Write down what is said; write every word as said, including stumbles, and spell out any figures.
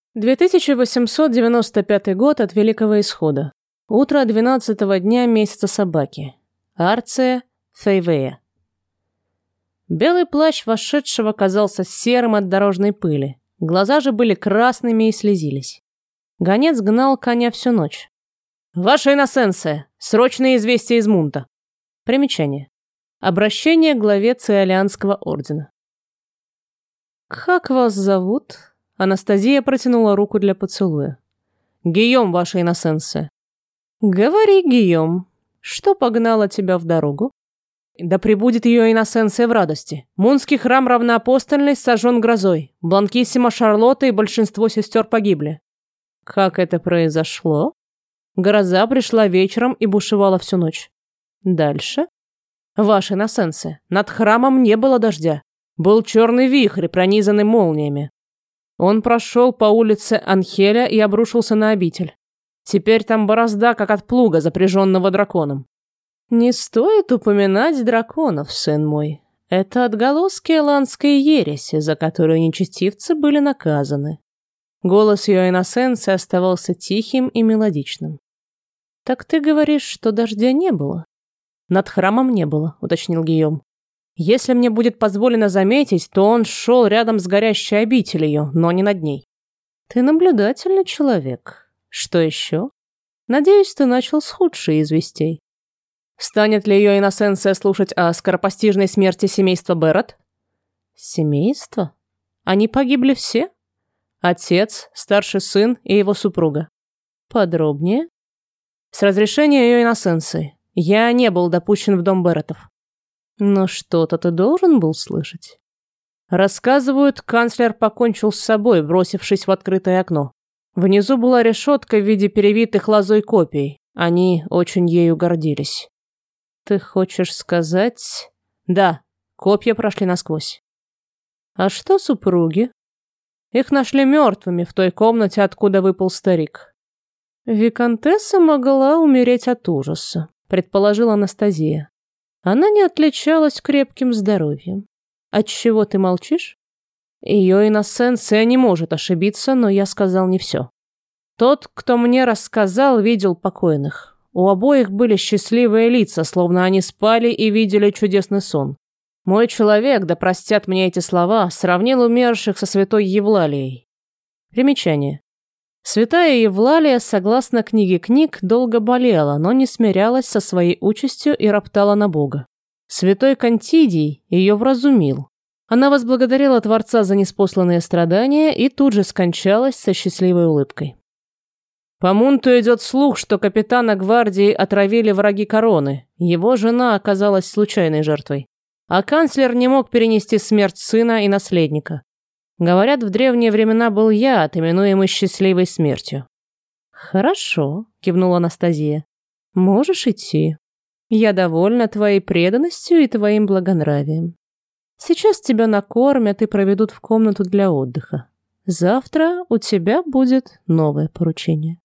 две тысячи восемьсот девяносто пятый год от Великого Исхода. Утро двенадцатого дня месяца собаки. Арция, Фейвея. Белый плащ вошедшего казался серым от дорожной пыли. Глаза же были красными и слезились. Гонец гнал коня всю ночь. «Ваша иносенция! Срочное известие из Мунта!» Примечание. Обращение к главе Циолианского ордена. «Как вас зовут?» Анастасия протянула руку для поцелуя. «Гийом, ваша иносенция». «Говори, Гийом, что погнало тебя в дорогу?» «Да пребудет ее иносенция в радости. Мунский храм равноапостольный сожжен грозой. Бланкиссима Шарлотта и большинство сестер погибли». «Как это произошло?» «Гроза пришла вечером и бушевала всю ночь». «Дальше?» «Ваша иносенция, над храмом не было дождя. Был черный вихрь, пронизанный молниями. Он прошел по улице Анхеля и обрушился на обитель. Теперь там борозда, как от плуга, запряженного драконом». «Не стоит упоминать драконов, сын мой. Это отголоски эландской ереси, за которую нечестивцы были наказаны». Голос ее иносенции оставался тихим и мелодичным. «Так ты говоришь, что дождя не было?» «Над храмом не было», — уточнил Гийом. «Если мне будет позволено заметить, то он шел рядом с горящей обителью, но не над ней». «Ты наблюдательный человек. Что еще? Надеюсь, ты начал с худшей из вестей». «Станет ли ее иносенция слушать о скоропостижной смерти семейства Беррет?» «Семейство? Они погибли все? Отец, старший сын и его супруга». «Подробнее?» «С разрешения ее иносенции. Я не был допущен в дом Берретов». «Но что-то ты должен был слышать». Рассказывают, канцлер покончил с собой, бросившись в открытое окно. Внизу была решетка в виде перевитых лозой копий. Они очень ею гордились. «Ты хочешь сказать...» «Да, копья прошли насквозь». «А что супруги?» «Их нашли мертвыми в той комнате, откуда выпал старик». «Викантесса могла умереть от ужаса», — предположила Анастасия. «Она не отличалась крепким здоровьем. Отчего ты молчишь?» Ее иносенция не может ошибиться, но я сказал не все. Тот, кто мне рассказал, видел покойных. У обоих были счастливые лица, словно они спали и видели чудесный сон. Мой человек, да простят мне эти слова, сравнил умерших со святой Евлалией. Примечание. Святая Евлалия, согласно книге книг, долго болела, но не смирялась со своей участью и роптала на Бога. Святой Кантидий ее вразумил. Она возблагодарила Творца за неспосланные страдания и тут же скончалась со счастливой улыбкой. По Мунту идет слух, что капитана гвардии отравили враги короны. Его жена оказалась случайной жертвой. А канцлер не мог перенести смерть сына и наследника. Говорят, в древние времена был яд, именуемый счастливой смертью. «Хорошо», — кивнула Анастасия. «Можешь идти. Я довольна твоей преданностью и твоим благонравием. Сейчас тебя накормят и проведут в комнату для отдыха. Завтра у тебя будет новое поручение».